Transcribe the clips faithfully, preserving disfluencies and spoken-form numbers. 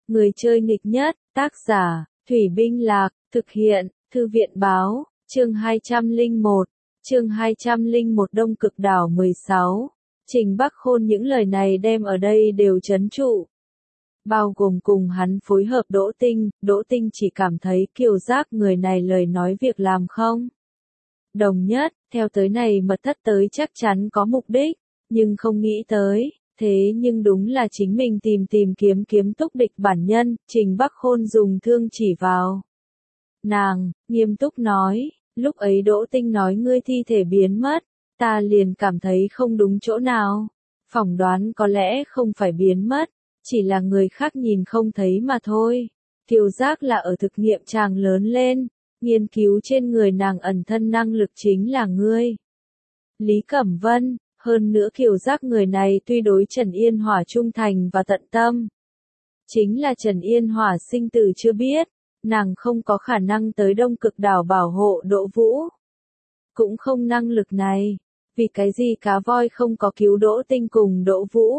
Người chơi nghịch nhất, tác giả, Thủy Binh Lạc, thực hiện, Thư viện Báo, chương hai trăm lẻ một, chương hai trăm lẻ một Đông Cực Đảo mười sáu. Trình Bắc Khôn những lời này đem ở đây đều trấn trụ. Bao gồm cùng hắn phối hợp Đỗ Tinh, Đỗ Tinh chỉ cảm thấy kiều giác người này lời nói việc làm không đồng nhất, theo tới này mật thất tới chắc chắn có mục đích, nhưng không nghĩ tới, thế nhưng đúng là chính mình tìm tìm kiếm kiếm túc địch bản nhân, Trình Bắc Khôn dùng thương chỉ vào nàng, nghiêm túc nói, lúc ấy Đỗ Tinh nói ngươi thi thể biến mất, ta liền cảm thấy không đúng chỗ nào, phỏng đoán có lẽ không phải biến mất, chỉ là người khác nhìn không thấy mà thôi. Kiều giác là ở thực nghiệm chàng lớn lên, nghiên cứu trên người nàng ẩn thân năng lực chính là ngươi. Lý Cẩm Vân, hơn nữa kiều giác người này tuy đối Trần Yên Hỏa trung thành và tận tâm. Chính là Trần Yên Hỏa sinh tử chưa biết, nàng không có khả năng tới Đông Cực Đảo bảo hộ Đỗ Vũ. Cũng không năng lực này, vì cái gì cá voi không có cứu Đỗ Tinh cùng Đỗ Vũ?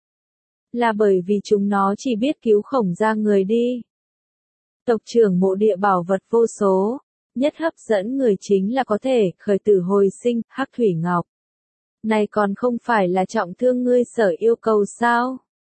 Là bởi vì chúng nó chỉ biết cứu khổng ra người đi. Tộc trưởng mộ địa bảo vật vô số, nhất hấp dẫn người chính là có thể khởi tử hồi sinh, Hắc Thủy Ngọc. Này còn không phải là trọng thương ngươi sở yêu cầu sao?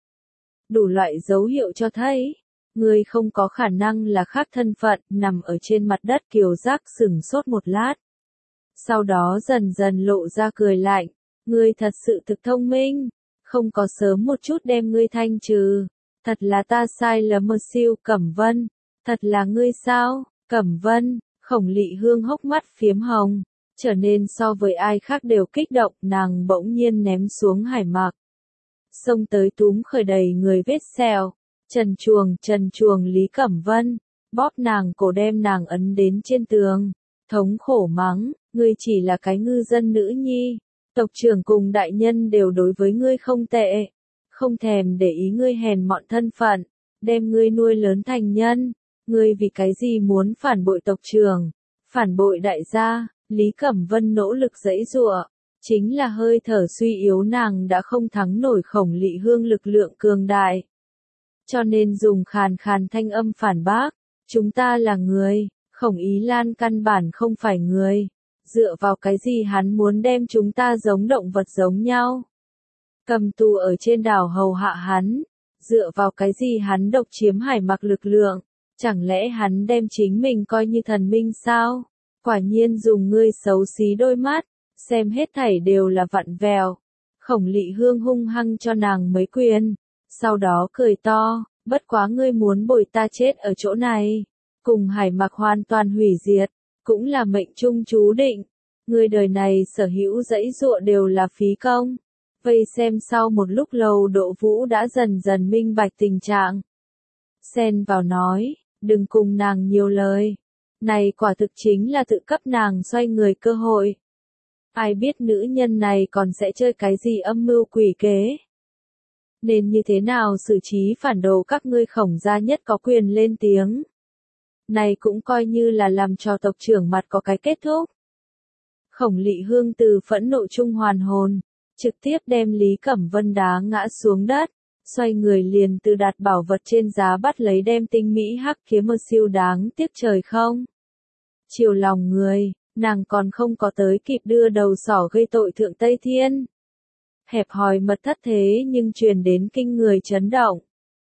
Đủ loại dấu hiệu cho thấy, ngươi không có khả năng là khác thân phận, nằm ở trên mặt đất kiều giác sửng sốt một lát. Sau đó dần dần lộ ra cười lạnh, ngươi thật sự thực thông minh, không có sớm một chút đem ngươi thanh trừ, thật là ta sai lầm mơ siêu Cẩm Vân, thật là ngươi sao, Cẩm Vân, Khổng Lị Hương hốc mắt phiếm hồng, trở nên so với ai khác đều kích động, nàng bỗng nhiên ném xuống hải mạc. Xông tới túm khởi đầy người vết sẹo, trần chuồng, trần chuồng Lý Cẩm Vân, bóp nàng cổ đem nàng ấn đến trên tường, thống khổ mắng, ngươi chỉ là cái ngư dân nữ nhi, tộc trưởng cùng đại nhân đều đối với ngươi không tệ, không thèm để ý ngươi hèn mọn thân phận, đem ngươi nuôi lớn thành nhân, ngươi vì cái gì muốn phản bội tộc trưởng, phản bội đại gia, Lý Cẩm Vân nỗ lực giãy giụa, chính là hơi thở suy yếu nàng đã không thắng nổi Khổng Lị Hương lực lượng cường đại. Cho nên dùng khàn khàn thanh âm phản bác, chúng ta là người, Khổng Ý Lan căn bản không phải người, dựa vào cái gì hắn muốn đem chúng ta giống động vật giống nhau. Cầm tù ở trên đảo hầu hạ hắn, dựa vào cái gì hắn độc chiếm hải mặc lực lượng, chẳng lẽ hắn đem chính mình coi như thần minh sao? Quả nhiên dùng ngươi xấu xí đôi mắt, xem hết thảy đều là vặn vẹo. Khổng Lị Hương hung hăng cho nàng mấy quyền, sau đó cười to, bất quá ngươi muốn bồi ta chết ở chỗ này, cùng hải mặc hoàn toàn hủy diệt, cũng là mệnh trung chú định, ngươi đời này sở hữu dãy dụa đều là phí công. Vây xem sau một lúc lâu Đỗ Vũ đã dần dần minh bạch tình trạng. Xen vào nói, đừng cùng nàng nhiều lời. Này quả thực chính là tự cấp nàng xoay người cơ hội. Ai biết nữ nhân này còn sẽ chơi cái gì âm mưu quỷ kế. Nên như thế nào xử trí phản đồ các ngươi Khổng gia nhất có quyền lên tiếng. Này cũng coi như là làm cho tộc trưởng mặt có cái kết thúc. Khổng Lị Hương từ phẫn nộ trung hoàn hồn, trực tiếp đem Lý Cẩm Vân đá ngã xuống đất, xoay người liền từ đặt bảo vật trên giá bắt lấy đem tinh mỹ hắc kiếm mơ siêu đáng tiếc trời không. Chiều lòng người, nàng còn không có tới kịp đưa đầu sỏ gây tội thượng Tây Thiên. Hẹp hòi mật thất thế nhưng truyền đến kinh người chấn động.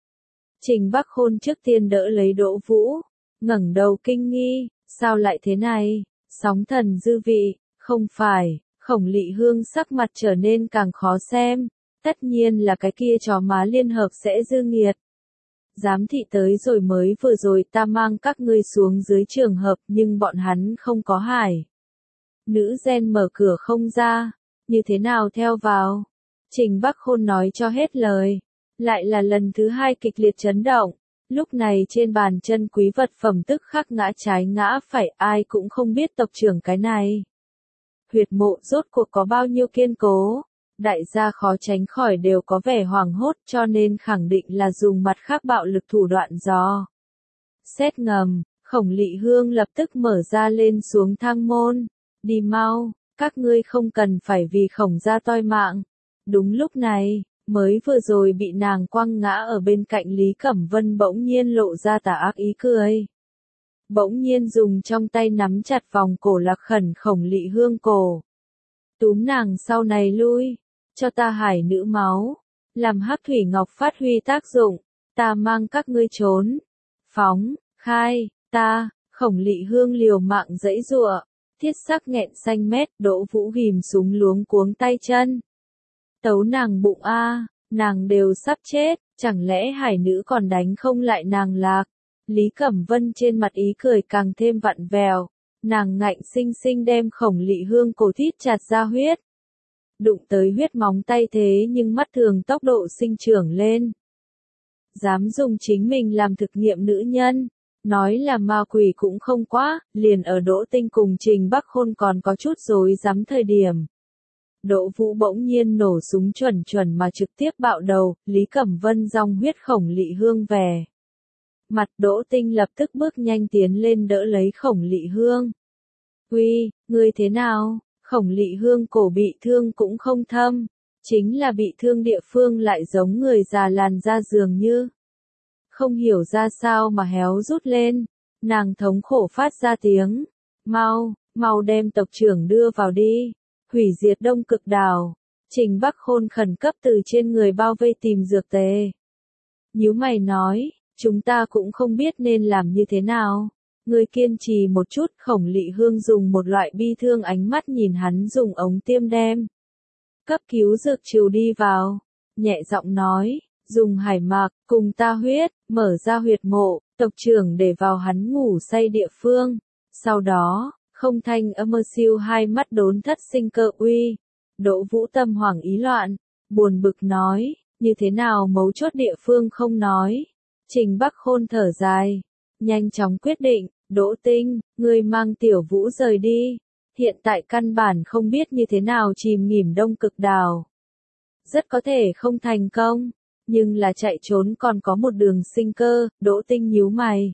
Trình Bắc Khôn trước tiên đỡ lấy Đỗ Vũ, ngẩng đầu kinh nghi, sao lại thế này, sóng thần dư vị, không phải, Khổng Lị Hương sắc mặt trở nên càng khó xem, tất nhiên là cái kia chó má liên hợp sẽ dư nghiệt. Giám thị tới rồi mới vừa rồi ta mang các ngươi xuống dưới trường hợp nhưng bọn hắn không có hải. Nữ gen mở cửa không ra, như thế nào theo vào? Trình Bắc Khôn nói cho hết lời, lại là lần thứ hai kịch liệt chấn động, lúc này trên bàn chân quý vật phẩm tức khắc ngã trái ngã phải ai cũng không biết tộc trưởng cái này. Huyệt mộ rốt cuộc có bao nhiêu kiên cố, đại gia khó tránh khỏi đều có vẻ hoảng hốt cho nên khẳng định là dùng mặt khác bạo lực thủ đoạn dò. Xét ngầm, Khổng Lị Hương lập tức mở ra lên xuống thang môn, đi mau, các ngươi không cần phải vì Khổng gia toi mạng. Đúng lúc này, Mới vừa rồi bị nàng quăng ngã ở bên cạnh Lý Cẩm Vân bỗng nhiên lộ ra tà ác ý cười. Bỗng nhiên dùng trong tay nắm chặt vòng cổ Lạc Khẩn Khổng Lị Hương cổ. Túm nàng sau này lui, cho ta hải nữ máu, làm hắc thủy ngọc phát huy tác dụng, ta mang các ngươi trốn. Phóng, khai, ta, Khổng Lị Hương liều mạng giãy giụa, thiết sắc nghẹn xanh mét, Đỗ Vũ ghim súng luống cuống tay chân. Tấu nàng bụng a, nàng đều sắp chết, chẳng lẽ hải nữ còn đánh không lại nàng Lạc? Lý Cẩm Vân trên mặt ý cười càng thêm vặn vẹo, nàng ngạnh sinh sinh đem Khổng Lị Hương cổ thít chặt ra huyết. Đụng tới huyết móng tay thế nhưng mắt thường tốc độ sinh trưởng lên. Dám dùng chính mình làm thực nghiệm nữ nhân, nói là ma quỷ cũng không quá, liền ở Đỗ Tinh cùng Trình Bắc Khôn còn có chút rối rắm thời điểm. Đỗ Vũ bỗng nhiên nổ súng chuẩn chuẩn mà trực tiếp bạo đầu, Lý Cẩm Vân dòng huyết Khổng Lị Hương về. Mặt Đỗ Tinh lập tức bước nhanh tiến lên đỡ lấy Khổng Lị Hương. Uy, ngươi thế nào? Khổng Lị Hương cổ bị thương cũng không thâm, chính là bị thương địa phương lại giống người già làn da dường như. Không hiểu ra sao mà héo rút lên, nàng thống khổ phát ra tiếng. Mau, mau đem tộc trưởng đưa vào đi, hủy diệt Đông Cực Đảo. Trình Bắc Khôn khẩn cấp từ trên người bao vây tìm dược tề. Nhíu mày nói, chúng ta cũng không biết nên làm như thế nào. Ngươi kiên trì một chút, Khổng Lị Hương dùng một loại bi thương ánh mắt nhìn hắn dùng ống tiêm đem cấp cứu dược trừ đi vào, nhẹ giọng nói, dùng hải mạc, cùng ta huyết, mở ra huyệt mộ, tộc trưởng để vào hắn ngủ say địa phương. Sau đó, không thanh âm mơ siêu hai mắt đốn thất sinh cơ uy. Đỗ Vũ tâm hoảng ý loạn, buồn bực nói, như thế nào mấu chốt địa phương không nói. Trình Bắc Khôn thở dài, nhanh chóng quyết định, Đỗ Tinh, ngươi mang Tiểu Vũ rời đi. Hiện tại căn bản không biết như thế nào chìm nghỉm Đông Cực Đảo. Rất có thể không thành công, nhưng là chạy trốn còn có một đường sinh cơ. Đỗ Tinh nhíu mày.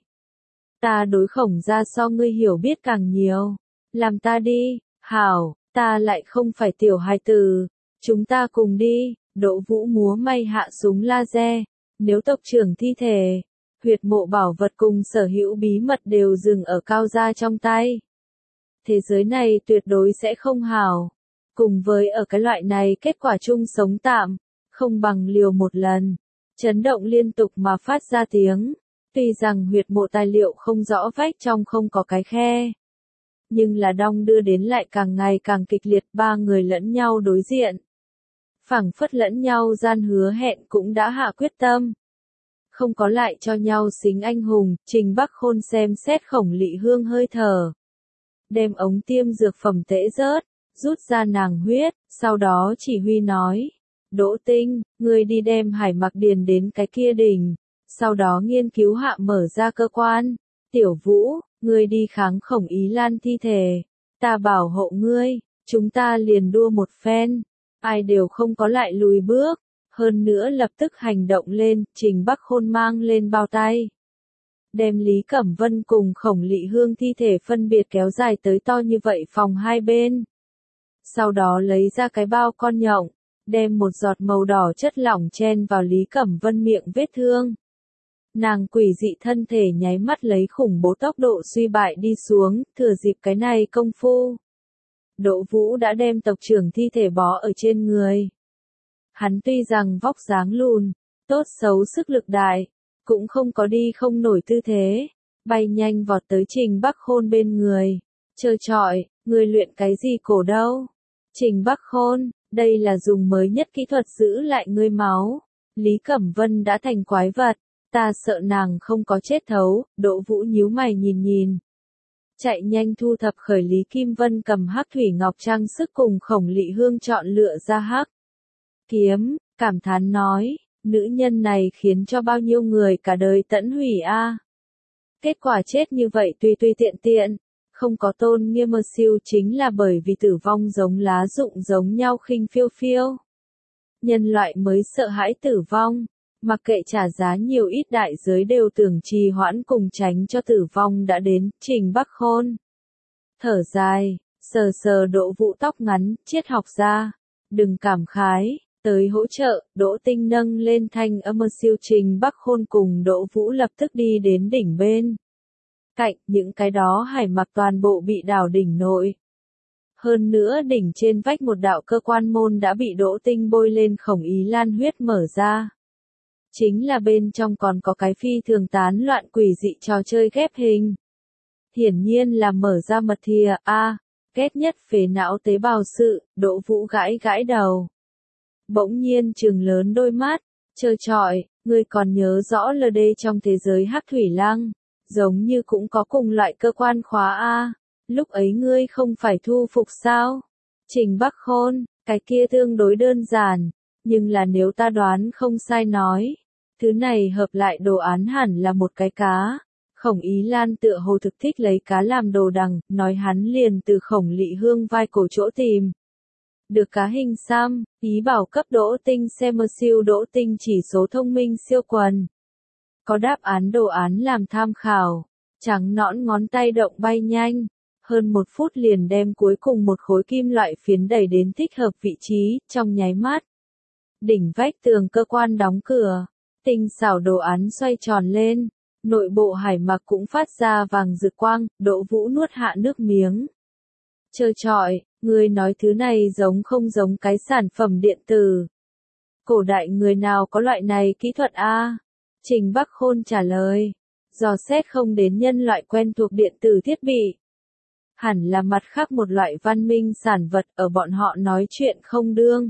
Ta đối Khổng gia so ngươi hiểu biết càng nhiều. Làm ta đi, hảo, ta lại không phải tiểu hài tử. Chúng ta cùng đi. Đỗ Vũ múa may hạ súng laser. Nếu tộc trưởng thi thể, huyệt mộ bảo vật cùng sở hữu bí mật đều dừng ở Cao gia trong tay. Thế giới này tuyệt đối sẽ không hảo. Cùng với ở cái loại này kết quả chung sống tạm, không bằng liều một lần. Chấn động liên tục mà phát ra tiếng. Tuy rằng huyệt mộ tài liệu không rõ vách trong không có cái khe. Nhưng là đong đưa đến lại càng ngày càng kịch liệt, ba người lẫn nhau đối diện. Phảng phất lẫn nhau gian hứa hẹn cũng đã hạ quyết tâm. Không có lại cho nhau xính anh hùng. Trình Bắc Khôn xem xét Khổng Lị Hương hơi thở. Đem ống tiêm dược phẩm tễ rớt, rút ra nàng huyết, sau đó chỉ huy nói. Đỗ Tinh, ngươi đi đem hải mặc điền đến cái kia đỉnh, sau đó nghiên cứu hạ mở ra cơ quan. Tiểu Vũ, ngươi đi kháng Khổng Ý Lan thi thể, ta bảo hộ ngươi. Chúng ta liền đua một phen, ai đều không có lại lùi bước, hơn nữa lập tức hành động lên. Trình Bắc Khôn mang lên bao tay, đem Lý Cẩm Vân cùng Khổng Lị Hương thi thể phân biệt kéo dài tới to như vậy phòng hai bên. Sau đó lấy ra cái bao con nhộng, đem một giọt màu đỏ chất lỏng chen vào Lý Cẩm Vân miệng vết thương. Nàng quỷ dị thân thể nháy mắt lấy khủng bố tốc độ suy bại đi xuống, thừa dịp cái này công phu. Đỗ Vũ đã đem tộc trưởng thi thể bó ở trên người. Hắn tuy rằng vóc dáng lùn, tốt xấu sức lực đại, cũng không có đi không nổi tư thế, bay nhanh vọt tới Trình Bắc Khôn bên người. Trơ trọi, người luyện cái gì cổ đâu? Trình Bắc Khôn, đây là dùng mới nhất kỹ thuật giữ lại ngươi máu. Lý Cẩm Vân đã thành quái vật, ta sợ nàng không có chết thấu. Đỗ Vũ nhíu mày nhìn nhìn. Chạy nhanh thu thập khởi Lý Kim Vân cầm hắc thủy ngọc trang sức cùng Khổng Lị Hương chọn lựa ra hắc kiếm, cảm thán nói, nữ nhân này khiến cho bao nhiêu người cả đời tẫn hủy a. Kết quả chết như vậy tùy tùy tiện tiện, không có tôn nghiêm mơ siêu chính là bởi vì tử vong giống lá rụng giống nhau khinh phiêu phiêu. Nhân loại mới sợ hãi tử vong, mặc kệ trả giá nhiều ít đại giới đều tưởng trì hoãn cùng tránh cho tử vong đã đến. Trình Bắc Khôn thở dài, sờ sờ Đỗ Vũ tóc ngắn, triết học ra, đừng cảm khái, Tới hỗ trợ, Đỗ Tinh nâng lên thanh âm siêu Trình Bắc Khôn cùng Đỗ Vũ lập tức đi đến đỉnh bên cạnh, những cái đó hải mặc toàn bộ bị đảo đỉnh nội. Hơn nữa đỉnh trên vách một đạo cơ quan môn đã bị Đỗ Tinh bôi lên Khổng Ý Lan huyết mở ra. Chính là bên trong còn có cái phi thường tán loạn quỷ dị trò chơi ghép hình. Hiển nhiên là mở ra mật thìa, a, à, ghét nhất phế não tế bào sự, Đỗ Vũ gãi gãi đầu. Bỗng nhiên trừng lớn đôi mắt, trơ trọi, ngươi còn nhớ rõ lờ đê trong thế giới hắc thủy lăng, giống như cũng có cùng loại cơ quan khóa a, lúc ấy ngươi không phải thu phục sao? Trình Bắc Khôn, cái kia tương đối đơn giản, nhưng là nếu ta đoán không sai nói, thứ này hợp lại đồ án hẳn là một cái cá. Khổng Ý Lan tựa hồ thực thích lấy cá làm đồ đằng, nói hắn liền từ Khổng Lị Hương vai cổ chỗ tìm được cá hình xăm, ý bảo cấp Đỗ Tinh xem siêu Đỗ Tinh chỉ số thông minh siêu quần. Có đáp án đồ án làm tham khảo, trắng nõn ngón tay động bay nhanh, hơn một phút liền đem cuối cùng một khối kim loại phiến đẩy đến thích hợp vị trí, trong nháy mắt. Đỉnh vách tường cơ quan đóng cửa, tinh xảo đồ án xoay tròn lên, nội bộ hải mặc cũng phát ra vàng rực quang, Đỗ Vũ nuốt hạ nước miếng. Trơ trọi, người nói thứ này giống không giống cái sản phẩm điện tử. Cổ đại người nào có loại này kỹ thuật a? Trình Bắc Khôn trả lời, dò xét không đến nhân loại quen thuộc điện tử thiết bị. Hẳn là mặt khác một loại văn minh sản vật ở bọn họ nói chuyện không đương.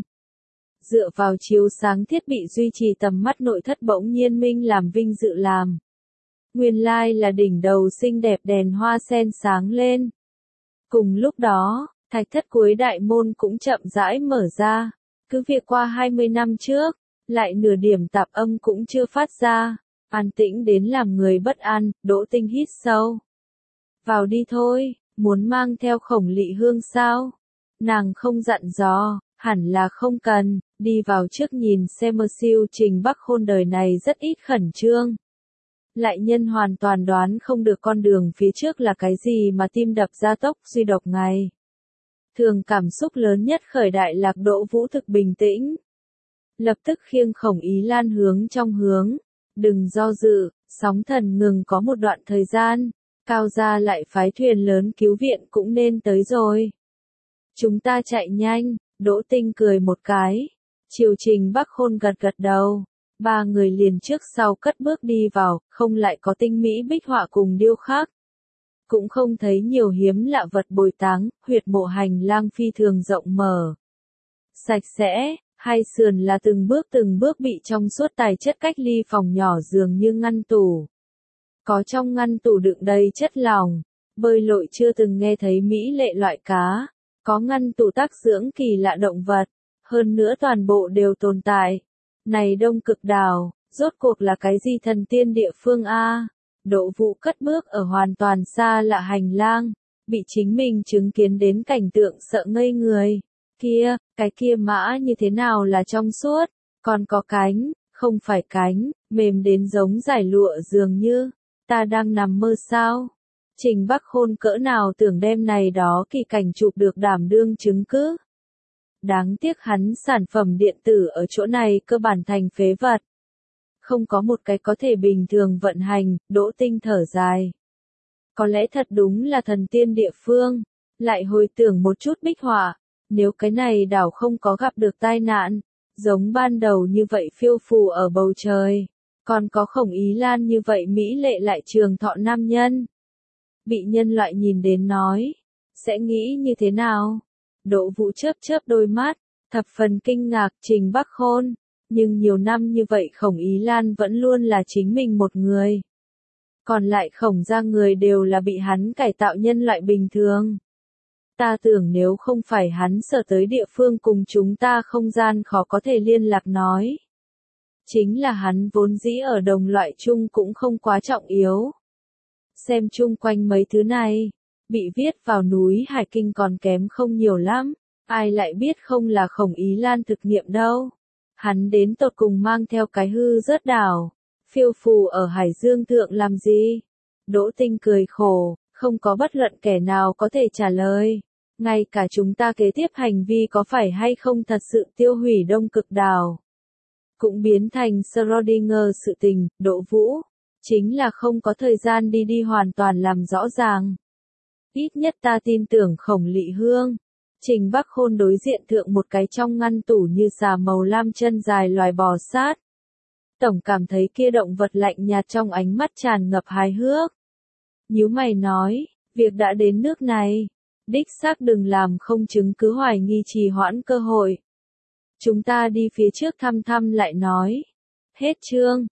Dựa vào chiếu sáng thiết bị duy trì tầm mắt nội thất bỗng nhiên minh làm vinh dự làm. Nguyên lai là đỉnh đầu xinh đẹp đèn hoa sen sáng lên. Cùng lúc đó, thạch thất cuối đại môn cũng chậm rãi mở ra. Cứ việc qua hai mươi năm trước, lại nửa điểm tạp âm cũng chưa phát ra. An tĩnh đến làm người bất an, Đỗ Tinh hít sâu. Vào đi thôi, muốn mang theo Khổng Lị Hương sao? Nàng không dặn dò, hẳn là không cần, đi vào trước nhìn xem siêu Trình Bắc Khôn đời này rất ít khẩn trương. Lại nhân hoàn toàn đoán không được con đường phía trước là cái gì mà tim đập gia tốc duy độc ngày. Thường cảm xúc lớn nhất khởi đại lạc Đỗ Vũ thực bình tĩnh. Lập tức khiêng Khổng Ý Lan hướng trong hướng, đừng do dự, sóng thần ngừng có một đoạn thời gian, Cao gia lại phái thuyền lớn cứu viện cũng nên tới rồi. Chúng ta chạy nhanh, Đỗ Tinh cười một cái, Triều Trình Bắc Khôn gật gật đầu. Ba người liền trước sau cất bước đi vào, không lại có tinh mỹ bích họa cùng điêu khắc. Cũng không thấy nhiều hiếm lạ vật bồi táng, huyệt mộ hành lang phi thường rộng mở. Sạch sẽ, hai sườn là từng bước từng bước bị trong suốt tài chất cách ly phòng nhỏ dường như ngăn tủ. Có trong ngăn tủ đựng đầy chất lỏng, bơi lội chưa từng nghe thấy mỹ lệ loại cá, có ngăn tủ tác dưỡng kỳ lạ động vật, hơn nữa toàn bộ đều tồn tại. Này Đông Cực Đảo, rốt cuộc là cái gì thần tiên địa phương a? Đỗ Vũ cất bước ở hoàn toàn xa lạ hành lang, bị chính mình chứng kiến đến cảnh tượng sợ ngây người. Kia, cái kia mã như thế nào là trong suốt, còn có cánh, không phải cánh, mềm đến giống giải lụa dường như, ta đang nằm mơ sao? Trình Bắc Khôn cỡ nào tưởng đem này đó kỳ cảnh chụp được đảm đương chứng cứ. Đáng tiếc hắn sản phẩm điện tử ở chỗ này cơ bản thành phế vật. Không có một cái có thể bình thường vận hành, Đỗ Tinh thở dài. Có lẽ thật đúng là thần tiên địa phương, lại hồi tưởng một chút bích họa, nếu cái này đảo không có gặp được tai nạn, giống ban đầu như vậy phiêu phù ở bầu trời, còn có Khổng Ý Lan như vậy mỹ lệ lại trường thọ nam nhân. Bị nhân loại nhìn đến nói, sẽ nghĩ như thế nào? Đỗ Vũ chớp chớp đôi mắt, thập phần kinh ngạc Trình Bắc Khôn, nhưng nhiều năm như vậy Khổng Ý Lan vẫn luôn là chính mình một người. Còn lại Khổng gia người đều là bị hắn cải tạo nhân loại bình thường. Ta tưởng nếu không phải hắn sở tới địa phương cùng chúng ta không gian khó có thể liên lạc nói. Chính là hắn vốn dĩ ở đồng loại chung cũng không quá trọng yếu. Xem chung quanh mấy thứ này, bị viết vào núi Hải Kinh còn kém không nhiều lắm, ai lại biết không là Khổng Ý Lan thực nghiệm đâu. Hắn đến tột cùng mang theo cái hư rớt đảo, phiêu phù ở Hải Dương thượng làm gì? Đỗ Tinh cười khổ, không có bất luận kẻ nào có thể trả lời. Ngay cả chúng ta kế tiếp hành vi có phải hay không thật sự tiêu hủy Đông Cực Đảo, cũng biến thành Schrödinger sự tình, Đỗ Vũ. Chính là không có thời gian đi đi hoàn toàn làm rõ ràng. Ít nhất ta tin tưởng Khổng Lị Hương. Trình Bắc Khôn đối diện thượng một cái trong ngăn tủ như xà màu lam chân dài loài bò sát. Tổng cảm thấy kia động vật lạnh nhạt trong ánh mắt tràn ngập hài hước. Nhíu mày nói, việc đã đến nước này. Đích xác đừng làm không chứng cứ hoài nghi trì hoãn cơ hội. Chúng ta đi phía trước thăm thăm lại nói. Hết chương.